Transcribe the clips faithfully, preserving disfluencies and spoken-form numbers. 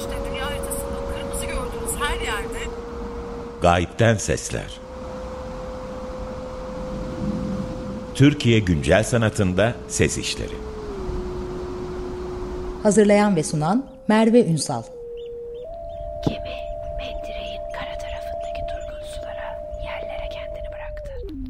işte dünya haritasında kırmızı gördüğünüz her yerde Gayipten Sesler. Türkiye güncel sanatında ses işleri. Hazırlayan ve sunan Merve Ünsal. Gemi mendireğin kara tarafındaki durgun sulara, yerlere kendini bıraktı.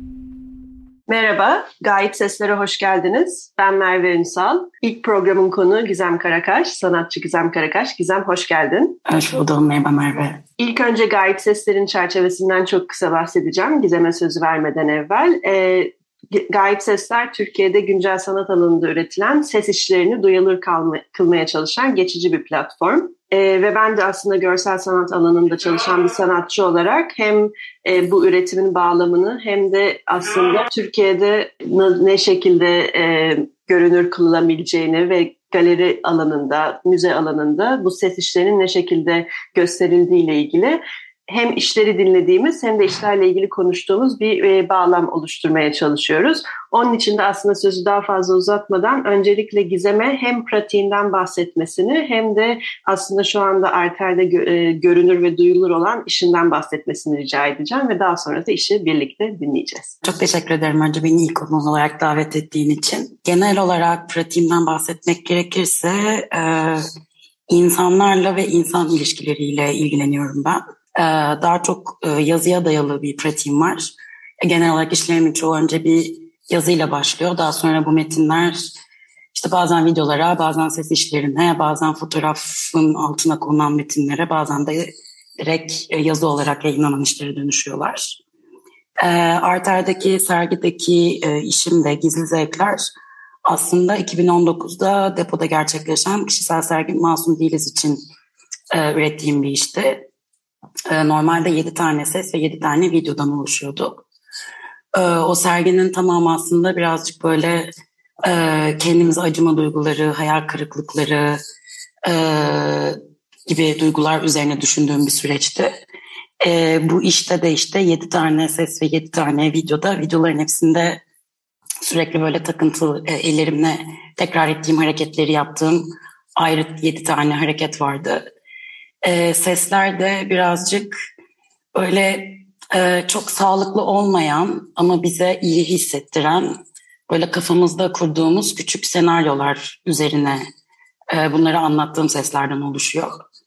Merhaba, Gayip Seslere hoş geldiniz. Ben Merve Ünsal. İlk programın konuğu Gizem Karakaş, sanatçı Gizem Karakaş. Gizem hoş geldin. Hoş buldum, merhaba Merve. İlk önce Gayip Sesler'in çerçevesinden çok kısa bahsedeceğim. Gizem'e sözü vermeden evvel. Ee, Gayip Sesler, Türkiye'de güncel sanat alanında üretilen ses işlerini duyulur kalma, kılmaya çalışan geçici bir platform. Ee, ve ben de aslında görsel sanat alanında çalışan bir sanatçı olarak hem e, bu üretimin bağlamını hem de aslında Türkiye'de ne, ne şekilde e, görünür kılınabileceğini ve galeri alanında, müze alanında bu ses işlerinin ne şekilde gösterildiğiyle ilgili hem işleri dinlediğimiz hem de işlerle ilgili konuştuğumuz bir e, bağlam oluşturmaya çalışıyoruz. Onun için de aslında sözü daha fazla uzatmadan öncelikle Gizem'e hem pratiğinden bahsetmesini hem de aslında şu anda Arter'de gö- e, görünür ve duyulur olan işinden bahsetmesini rica edeceğim ve daha sonra da işi birlikte dinleyeceğiz. Çok teşekkür ederim önce beni ilk konuk olarak davet ettiğin için. Genel olarak pratiğimden bahsetmek gerekirse e, insanlarla ve insan ilişkileriyle ilgileniyorum ben. Daha çok yazıya dayalı bir pratiğim var. Genel olarak işlerimin çoğu önce bir yazıyla başlıyor. Daha sonra bu metinler işte bazen videolara, bazen ses işlerine, bazen fotoğrafın altına konulan metinlere, bazen de direkt yazı olarak yayınlanan işlere dönüşüyorlar. Arter'deki sergideki işim de Gizli Zevkler aslında iki bin on dokuzda depoda gerçekleşen kişisel sergi Masum Değiliz için ürettiğim bir işti. Normalde yedi tane ses ve yedi tane videodan oluşuyordu. O serginin tamamı aslında birazcık böyle kendimize acıma duyguları, hayal kırıklıkları gibi duygular üzerine düşündüğüm bir süreçti. Bu işte de işte yedi tane ses ve yedi tane videoda, videoların hepsinde sürekli böyle takıntılı ellerimle tekrar ettiğim hareketleri yaptığım ayrı yedi tane hareket vardı. E, sesler de birazcık öyle e, çok sağlıklı olmayan ama bize iyi hissettiren böyle kafamızda kurduğumuz küçük senaryolar üzerine e, bunları anlattığım seslerden oluşuyor.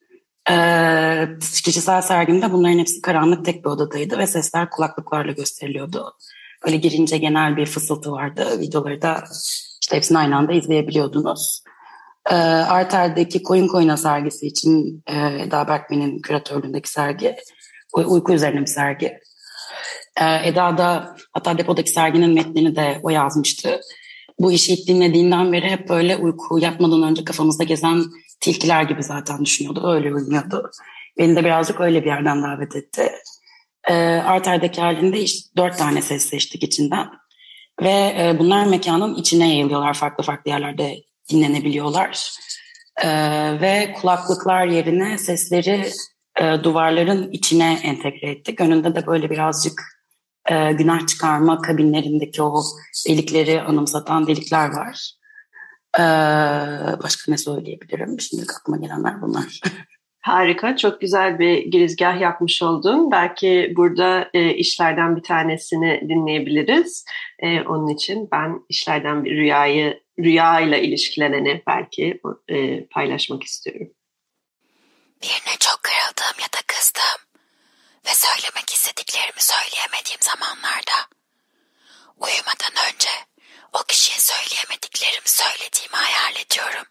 E, kişisel sergimde bunların hepsi karanlık tek bir odadaydı ve sesler kulaklıklarla gösteriliyordu. Böyle girince genel bir fısıltı vardı. Videoları da işte hepsini aynı anda izleyebiliyordunuz. E, Arter'deki Koyun Koyuna sergisi için e, Eda Berkmen'in küratörlüğündeki sergi, uy- uyku üzerine bir sergi. E, Eda da hatta depodaki serginin metnini de o yazmıştı. Bu işi ilk dinlediğinden beri hep böyle uyku yapmadan önce kafamızda gezen tilkiler gibi zaten düşünüyordu, öyle uyumuyordu. Beni de birazcık öyle bir yerden davet etti. E, Arter'deki halinde işte dört tane ses seçtik içinden. Ve e, bunlar mekanın içine yayılıyorlar, farklı farklı yerlerde dinlenebiliyorlar. Ee, ve kulaklıklar yerine sesleri e, duvarların içine entegre ettik. Önünde de böyle birazcık e, günah çıkarma kabinlerindeki o delikleri anımsatan delikler var. Ee, başka ne söyleyebilirim? Şimdi aklıma gelenler bunlar. Harika, çok güzel bir girizgah yapmış oldun. Belki burada e, işlerden bir tanesini dinleyebiliriz. E, onun için ben işlerden bir rüyayı, rüyayla ilişkileneni belki e, paylaşmak istiyorum. Birine çok kırıldığım ya da kızdığım ve söylemek istediklerimi söyleyemediğim zamanlarda uyumadan önce o kişiye söyleyemediklerimi söylediğimi hayal ediyorum.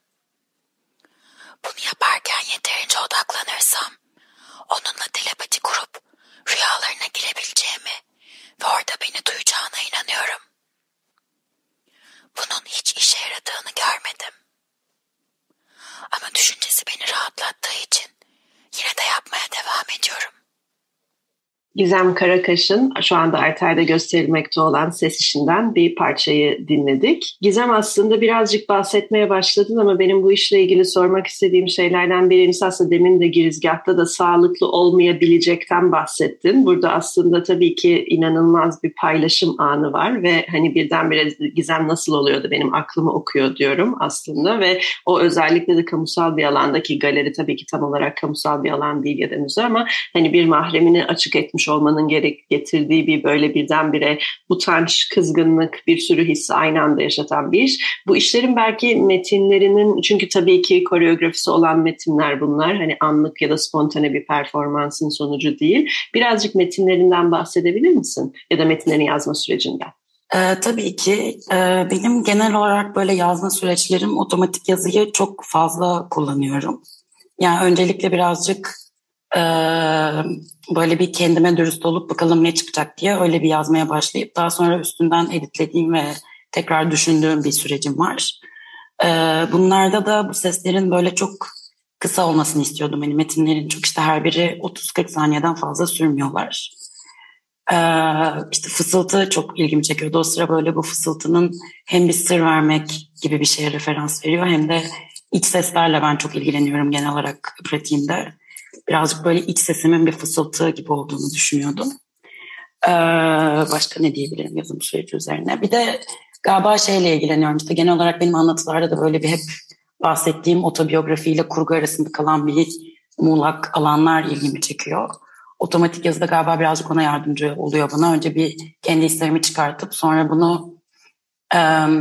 Bunu yaparken yeterince odaklanırsam onunla telepati kurup rüyalarına girebileceğimi ve orada beni duyacağına inanıyorum. Bunun hiç işe yaradığını görmedim. Ama düşüncesi beni rahatlattığı için yine de yapmaya devam ediyorum. Gizem Karakaş'ın şu anda Arter'de gösterilmekte olan Ses İşinden bir parçayı dinledik. Gizem, aslında birazcık bahsetmeye başladın ama benim bu işle ilgili sormak istediğim şeylerden birincisi, aslında demin de girizgahta da sağlıklı olmayabilecekten bahsettin. Burada aslında tabii ki inanılmaz bir paylaşım anı var ve hani birdenbire Gizem nasıl oluyordu, benim aklımı okuyor diyorum aslında ve o özellikle de kamusal bir alandaki galeri, tabii ki tam olarak kamusal bir alan değil ya da müze ama hani bir mahremini açık etmiş olmanın gerek getirdiği bir böyle birdenbire utanç, kızgınlık, bir sürü hissi aynı anda yaşatan bir iş. Bu işlerin belki metinlerinin, çünkü tabii ki koreografisi olan metinler bunlar. Hani anlık ya da spontane bir performansın sonucu değil. Birazcık metinlerinden bahsedebilir misin? Ya da metinlerini yazma sürecinden. Ee, tabii ki. Ee, benim genel olarak böyle yazma süreçlerim, otomatik yazıyı çok fazla kullanıyorum. Yani öncelikle birazcık Ee, böyle bir kendime dürüst olup bakalım ne çıkacak diye öyle bir yazmaya başlayıp daha sonra üstünden editlediğim ve tekrar düşündüğüm bir sürecim var. Ee, bunlarda da bu seslerin böyle çok kısa olmasını istiyordum. Yani metinlerin çok işte her biri otuz kırk saniyeden fazla sürmüyorlar. Ee, işte fısıltı çok ilgimi çekiyordu. O sıra böyle bu fısıltının hem bir sır vermek gibi bir şeye referans veriyor hem de iç seslerle ben çok ilgileniyorum genel olarak pratiğimde. Birazcık böyle iç sesimin bir fısıltı gibi olduğunu düşünüyordum. Ee, başka ne diyebilirim yazım süreci üzerine? Bir de galiba şeyle ilgileniyorum. İşte genel olarak benim anlatılarda da böyle bir hep bahsettiğim otobiyografiyle kurgu arasında kalan bir muğlak alanlar ilgimi çekiyor. Otomatik yazıda galiba birazcık ona yardımcı oluyor bana. Önce bir kendi hislerimi çıkartıp sonra bunu e,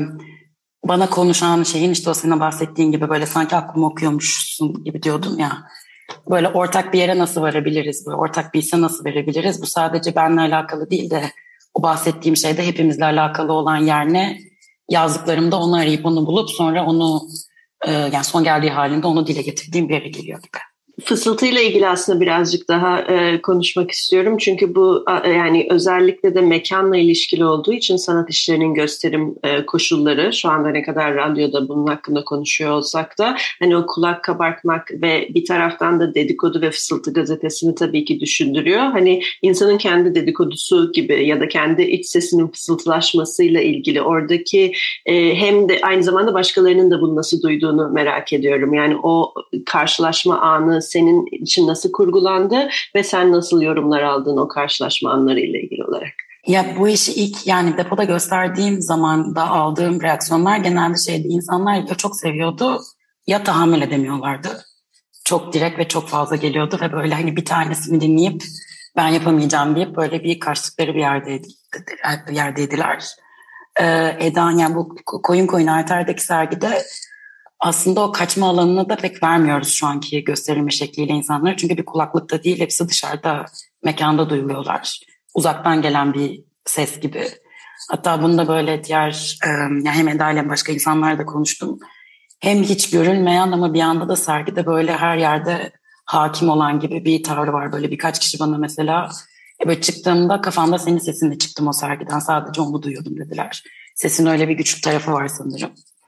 bana konuşan şeyin işte o senin bahsettiğin gibi böyle sanki aklımı okuyormuşsun gibi diyordum ya. Böyle ortak bir yere nasıl varabiliriz? Böyle ortak bir hisse nasıl verebiliriz? Bu sadece benimle alakalı değil de o bahsettiğim şeyde hepimizle alakalı olan yer ne? Yazdıklarımda onu arayıp onu bulup sonra onu e, yani son geldiği halinde onu dile getirdiğim bir yere geliyor gibi. Fısıltıyla ilgili aslında birazcık daha e, konuşmak istiyorum. Çünkü bu a, yani özellikle de mekanla ilişkili olduğu için sanat işlerinin gösterim e, koşulları, şu anda ne kadar radyoda bunun hakkında konuşuyor olsak da hani o kulak kabartmak ve bir taraftan da Dedikodu ve Fısıltı gazetesini tabii ki düşündürüyor. Hani insanın kendi dedikodusu gibi ya da kendi iç sesinin fısıltılaşmasıyla ilgili oradaki e, hem de aynı zamanda başkalarının da bunu nasıl duyduğunu merak ediyorum. Yani o karşılaşma anı senin için nasıl kurgulandı ve sen nasıl yorumlar aldın o karşılaşma anlarıyla ilgili olarak? Ya bu işi ilk yani depoda gösterdiğim zaman da aldığım reaksiyonlar genelde şeydi, insanlar ya çok seviyordu ya tahammül edemiyorlardı. Çok direkt ve çok fazla geliyordu ve böyle hani bir tanesini dinleyip ben yapamayacağım deyip böyle bir kaçtıkları bir yerdeydi, bir yerdeydiler. Ee, Eda yani bu Koyun Koyun Arter'deki sergide aslında o kaçma alanını da pek vermiyoruz şu anki gösterilme şekliyle insanlara. Çünkü bir kulaklıkta değil, hepsi dışarıda, mekanda duyuluyorlar. Uzaktan gelen bir ses gibi. Hatta bunu da böyle diğer, yani hem Eda ile başka insanlarla da konuştum. Hem hiç görünmeyen ama bir anda da sergide böyle her yerde hakim olan gibi bir tavrı var. Böyle birkaç kişi bana mesela böyle çıktığımda kafamda senin sesinle çıktım o sergiden. Sadece onu duyuyordum dediler. Sesin öyle bir güçlü tarafı var sanırım.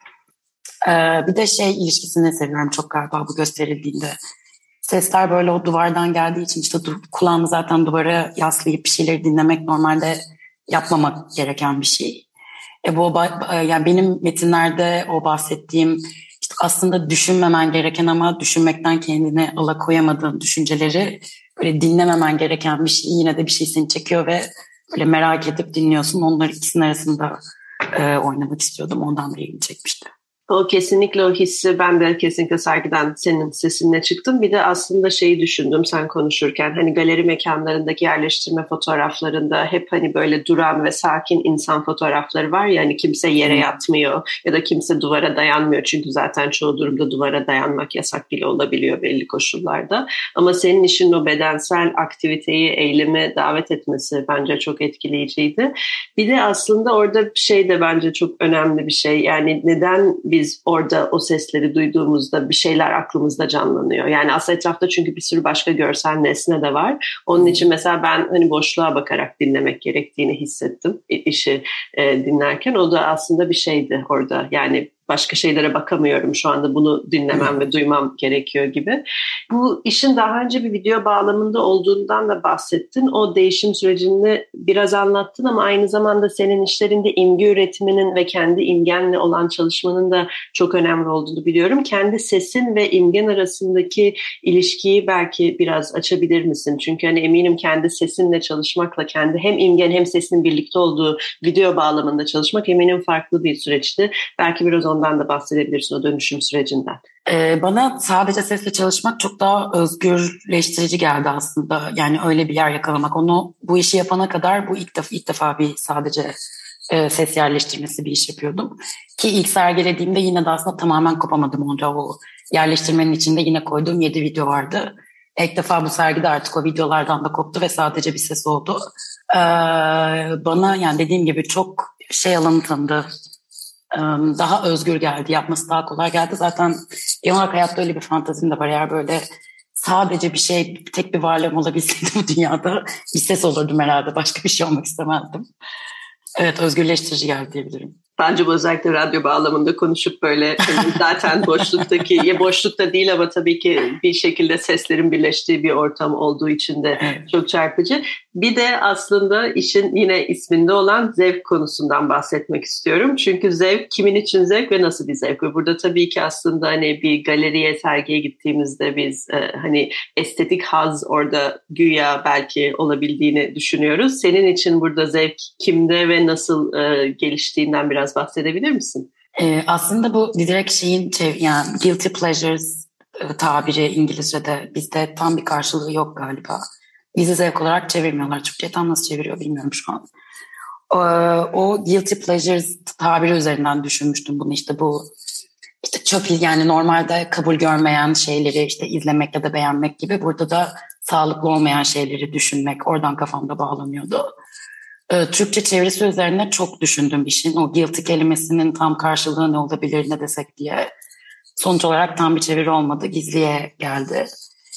Ee, bir de şey ilişkisini seviyorum çok galiba bu gösterildiğinde. Sesler böyle o duvardan geldiği için işte kulağını zaten duvara yaslayıp bir şeyleri dinlemek normalde yapmamak gereken bir şey. E bu yani benim metinlerde o bahsettiğim işte aslında düşünmemen gereken ama düşünmekten kendini alakoyamadığın düşünceleri böyle dinlememen gereken bir şey, yine de bir şey seni çekiyor ve böyle merak edip dinliyorsun. Onlar ikisinin arasında e, oynamak istiyordum. Ondan da ilgimi çekmişti. O kesinlikle o hissi ben de kesinlikle sergiden senin sesinle çıktım. Bir de aslında şeyi düşündüm sen konuşurken, hani galeri mekanlarındaki yerleştirme fotoğraflarında hep hani böyle duran ve sakin insan fotoğrafları var ya, hani kimse yere yatmıyor ya da kimse duvara dayanmıyor. Çünkü zaten çoğu durumda duvara dayanmak yasak bile olabiliyor belli koşullarda. Ama senin işin o bedensel aktiviteyi, eyleme davet etmesi bence çok etkileyiciydi. Bir de aslında orada şey de bence çok önemli bir şey. Yani neden biz orada o sesleri duyduğumuzda bir şeyler aklımızda canlanıyor. Yani aslında etrafta çünkü bir sürü başka görsel nesne de var. Onun için mesela ben hani boşluğa bakarak dinlemek gerektiğini hissettim işi e, dinlerken. O da aslında bir şeydi orada. Yani başka şeylere bakamıyorum şu anda, bunu dinlemem ve duymam gerekiyor gibi. Bu işin daha önce bir video bağlamında olduğundan da bahsettin. O değişim sürecini biraz anlattın ama aynı zamanda senin işlerinde imge üretiminin ve kendi imgenle olan çalışmanın da çok önemli olduğunu biliyorum. Kendi sesin ve imgen arasındaki ilişkiyi belki biraz açabilir misin? Çünkü hani eminim kendi sesinle çalışmakla kendi hem imgen hem sesin birlikte olduğu video bağlamında çalışmak eminim farklı bir süreçti. Belki biraz ondan da bahsedebilirsin, o dönüşüm sürecinden. Ee, bana sadece sesle çalışmak çok daha özgürleştirici geldi aslında. Yani öyle bir yer yakalamak. Onu bu işi yapana kadar bu ilk defa ilk defa bir sadece e, ses yerleştirmesi bir iş yapıyordum. Ki ilk sergilediğimde yine de aslında tamamen kopamadım orada. O yerleştirmenin içinde yine koyduğum yedi video vardı. İlk defa bu sergide artık o videolardan da koptu ve sadece bir ses oldu. Ee, bana yani dediğim gibi çok şey alanı tanıdı. Daha özgür geldi, yapması daha kolay geldi. Zaten genel olarak hayatta öyle bir fantazim de var. Eğer böyle sadece bir şey, tek bir varlığım olabilseydi bu dünyada bir ses olurdum herhalde. Başka bir şey olmak istemezdim. Evet, özgürleştirici geldi diyebilirim. Bence bu özellikle radyo bağlamında konuşup böyle zaten boşluktaki, ya boşlukta değil ama tabii ki bir şekilde seslerin birleştiği bir ortam olduğu için de Evet. çok çarpıcı. Bir de aslında işin yine isminde olan zevk konusundan bahsetmek istiyorum. Çünkü zevk, kimin için zevk ve nasıl bir zevk? Ve burada tabii ki aslında hani bir galeriye, sergiye gittiğimizde biz e, hani estetik haz orada güya belki olabildiğini düşünüyoruz. Senin için burada zevk kimde ve nasıl e, geliştiğinden biraz bahsedebilir misin? Ee, aslında bu direkt şeyin yani guilty pleasures e, tabiri İngilizce'de bizde tam bir karşılığı yok galiba. Bizi zevk olarak çevirmiyorlar. Türkçe'ye tam nasıl çeviriyor bilmiyorum şu an. O, o guilty pleasures tabiri üzerinden düşünmüştüm bunu, işte bu işte çöp, yani normalde kabul görmeyen şeyleri işte izlemek ya da beğenmek gibi, burada da sağlıklı olmayan şeyleri düşünmek, oradan kafamda bağlanıyordu. Türkçe çevirisi üzerine çok düşündüm işin. O guilty kelimesinin tam karşılığı ne olabilir, ne desek diye. Sonuç olarak tam bir çeviri olmadı. Gizliye geldi.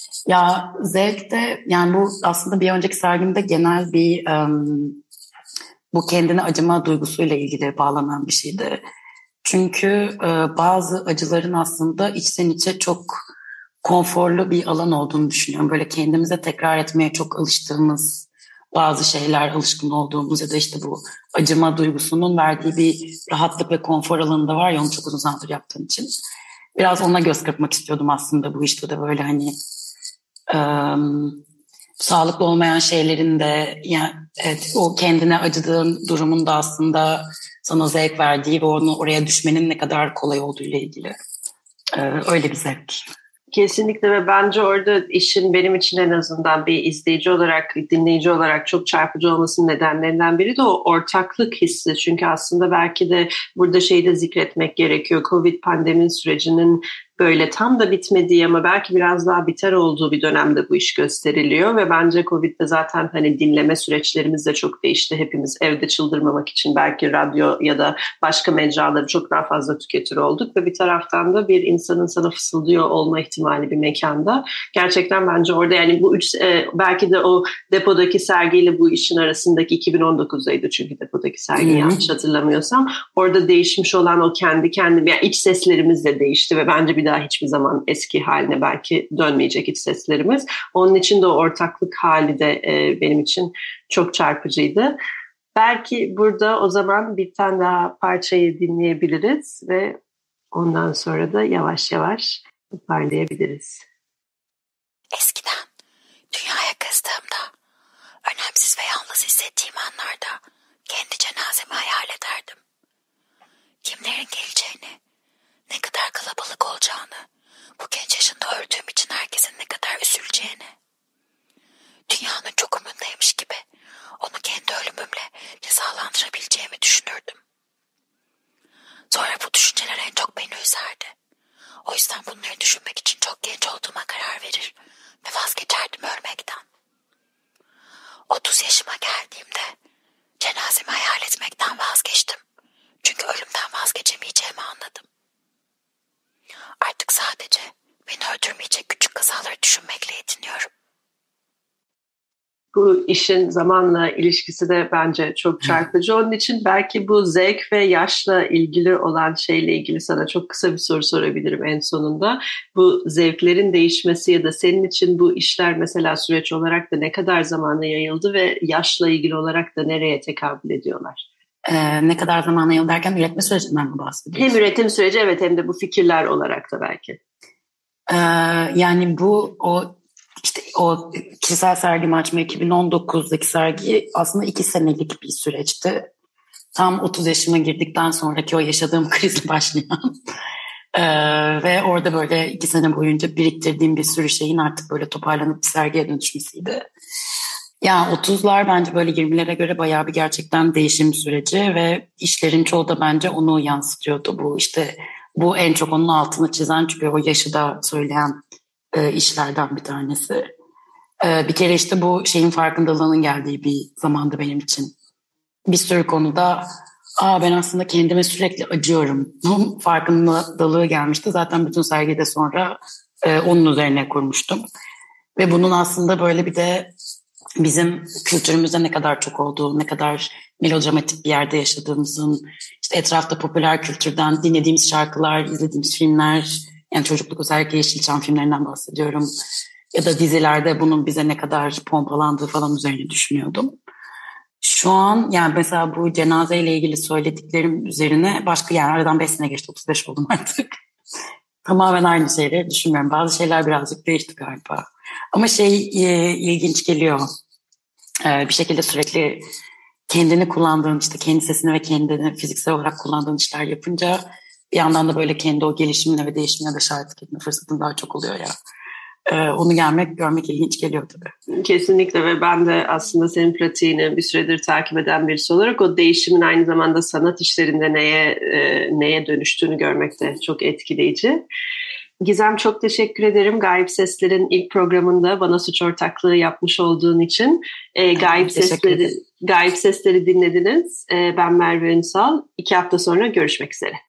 Ya zevk de yani bu aslında bir önceki sergimde genel bir um, bu kendine acıma duygusuyla ilgili bağlanan bir şeydi. Çünkü uh, bazı acıların aslında içten içe çok konforlu bir alan olduğunu düşünüyorum. Böyle kendimize tekrar etmeye çok alıştığımız bazı şeyler, alışkın olduğumuz ya da işte bu acıma duygusunun verdiği bir rahatlık ve konfor alanında var ya, onu çok uzun zamandır yaptığım için. Biraz ona göz kırpmak istiyordum aslında bu işte de, böyle hani ıı, sağlıklı olmayan şeylerin de yani evet, o kendine acıdığın durumun da aslında sana zevk verdiği ve onu oraya düşmenin ne kadar kolay olduğu ile ilgili ee, öyle bir zevk. Kesinlikle ve bence orada işin benim için en azından bir izleyici olarak, dinleyici olarak çok çarpıcı olmasının nedenlerinden biri de o ortaklık hissi. Çünkü aslında belki de burada şeyi de zikretmek gerekiyor. Covid pandemi sürecinin böyle tam da bitmediği ama belki biraz daha biter olduğu bir dönemde bu iş gösteriliyor ve bence Covid'de zaten hani dinleme süreçlerimiz de çok değişti. Hepimiz evde çıldırmamak için belki radyo ya da başka mecraları çok daha fazla tüketir olduk ve bir taraftan da bir insanın sana fısıldıyor olma ihtimali bir mekanda. Gerçekten bence orada yani bu üç e, belki de o depodaki sergiyle bu işin arasındaki iki bin on dokuzdaydı çünkü depodaki sergi hmm. yanlış hatırlamıyorsam. Orada değişmiş olan o kendi kendime yani iç seslerimiz de değişti ve bence bir daha hiçbir zaman eski haline belki dönmeyecek iç seslerimiz. Onun için de o ortaklık hali de e, benim için çok çarpıcıydı. Belki burada o zaman bir tane daha parçayı dinleyebiliriz ve ondan sonra da yavaş yavaş toparlayabiliriz. Eskiden dünyaya kızdığımda, önemsiz ve yalnız hissettiğim anlarda kendi cenazemi hayal ederdim. Kimlerin geleceğini, ne kadar kalabalık olacağını, bu genç yaşında öldüğüm için herkesin ne kadar üzüleceğini. Dünyanın çok umundaymış gibi onu kendi ölümümle cezalandırabileceğimi düşünürdüm. Sonra bu düşünceler en çok beni üzerdi. O yüzden bunları düşünmek için çok genç olduğuma karar verir ve vazgeçerdim ölmekten. otuz yaşıma geldiğimde cenazemi hayal etmekten vazgeçtim. Çünkü ölümden vazgeçemeyeceğimi anladım. Artık sadece beni öldürmeyecek küçük kazaları düşünmekle yetiniyorum. Bu işin zamanla ilişkisi de bence çok çarpıcı. Onun için belki bu zevk ve yaşla ilgili olan şeyle ilgili sana çok kısa bir soru sorabilirim en sonunda. Bu zevklerin değişmesi ya da senin için bu işler mesela süreç olarak da ne kadar zamana yayıldı ve yaşla ilgili olarak da nereye tekabül ediyorlar? Ee, ne kadar zamana yayıldı derken üretme sürecinden mi bahsediyorsun? Hem üretim süreci, evet, hem de bu fikirler olarak da belki. Ee, yani bu o işte o kişisel sergimi açma iki bin on dokuzdaki sergi aslında iki senelik bir süreçti. Tam otuz yaşıma girdikten sonraki o yaşadığım krizle başlayan ee, ve orada böyle iki sene boyunca biriktirdiğim bir sürü şeyin artık böyle toparlanıp bir sergiye dönüşmesiydi. Yani otuzlar bence böyle yirmilere göre bayağı bir gerçekten değişim süreci ve işlerin çoğu da bence onu yansıtıyordu. Bu işte bu en çok onun altını çizen, çünkü o yaşı da söyleyen e, işlerden bir tanesi. E, bir kere işte bu şeyin farkındalığının geldiği bir zamandı benim için. Bir sürü konuda Aa, ben aslında kendime sürekli acıyorum. Bunun farkındalığı gelmişti. Zaten bütün sergide sonra e, onun üzerine kurmuştum. Ve bunun aslında böyle bir de bizim kültürümüzde ne kadar çok olduğu, ne kadar melodramatik bir yerde yaşadığımızın, işte etrafta popüler kültürden dinlediğimiz şarkılar, izlediğimiz filmler, yani çocukluk özellikle Yeşilçam filmlerinden bahsediyorum, ya da dizilerde bunun bize ne kadar pompalandığı falan üzerine düşünüyordum. Şu an yani mesela bu cenazeyle ilgili söylediklerim üzerine başka, yani aradan beş sene geçti, otuz beş oldum artık. Tamamen aynı şeyleri düşünmüyorum. Bazı şeyler birazcık değişti galiba. Ama şey e, ilginç geliyor. E, bir şekilde sürekli kendini kullandığın, işte kendi sesini ve kendini fiziksel olarak kullandığın işler yapınca bir yandan da böyle kendi o gelişimine ve değişimine de şahitlik etme fırsatın daha çok oluyor ya. E, onu gelmek, görmek ilginç geliyor tabii. Kesinlikle, ve ben de aslında senin pratiğini bir süredir takip eden birisi olarak o değişimin aynı zamanda sanat işlerinde neye e, neye dönüştüğünü görmek de çok etkileyici. Gizem, çok teşekkür ederim Gayip Sesler'in ilk programında bana suç ortaklığı yapmış olduğun için. E, Gayip Sesleri, Gayip Sesleri dinlediniz. E, ben Merve Ünsal. İki hafta sonra görüşmek üzere.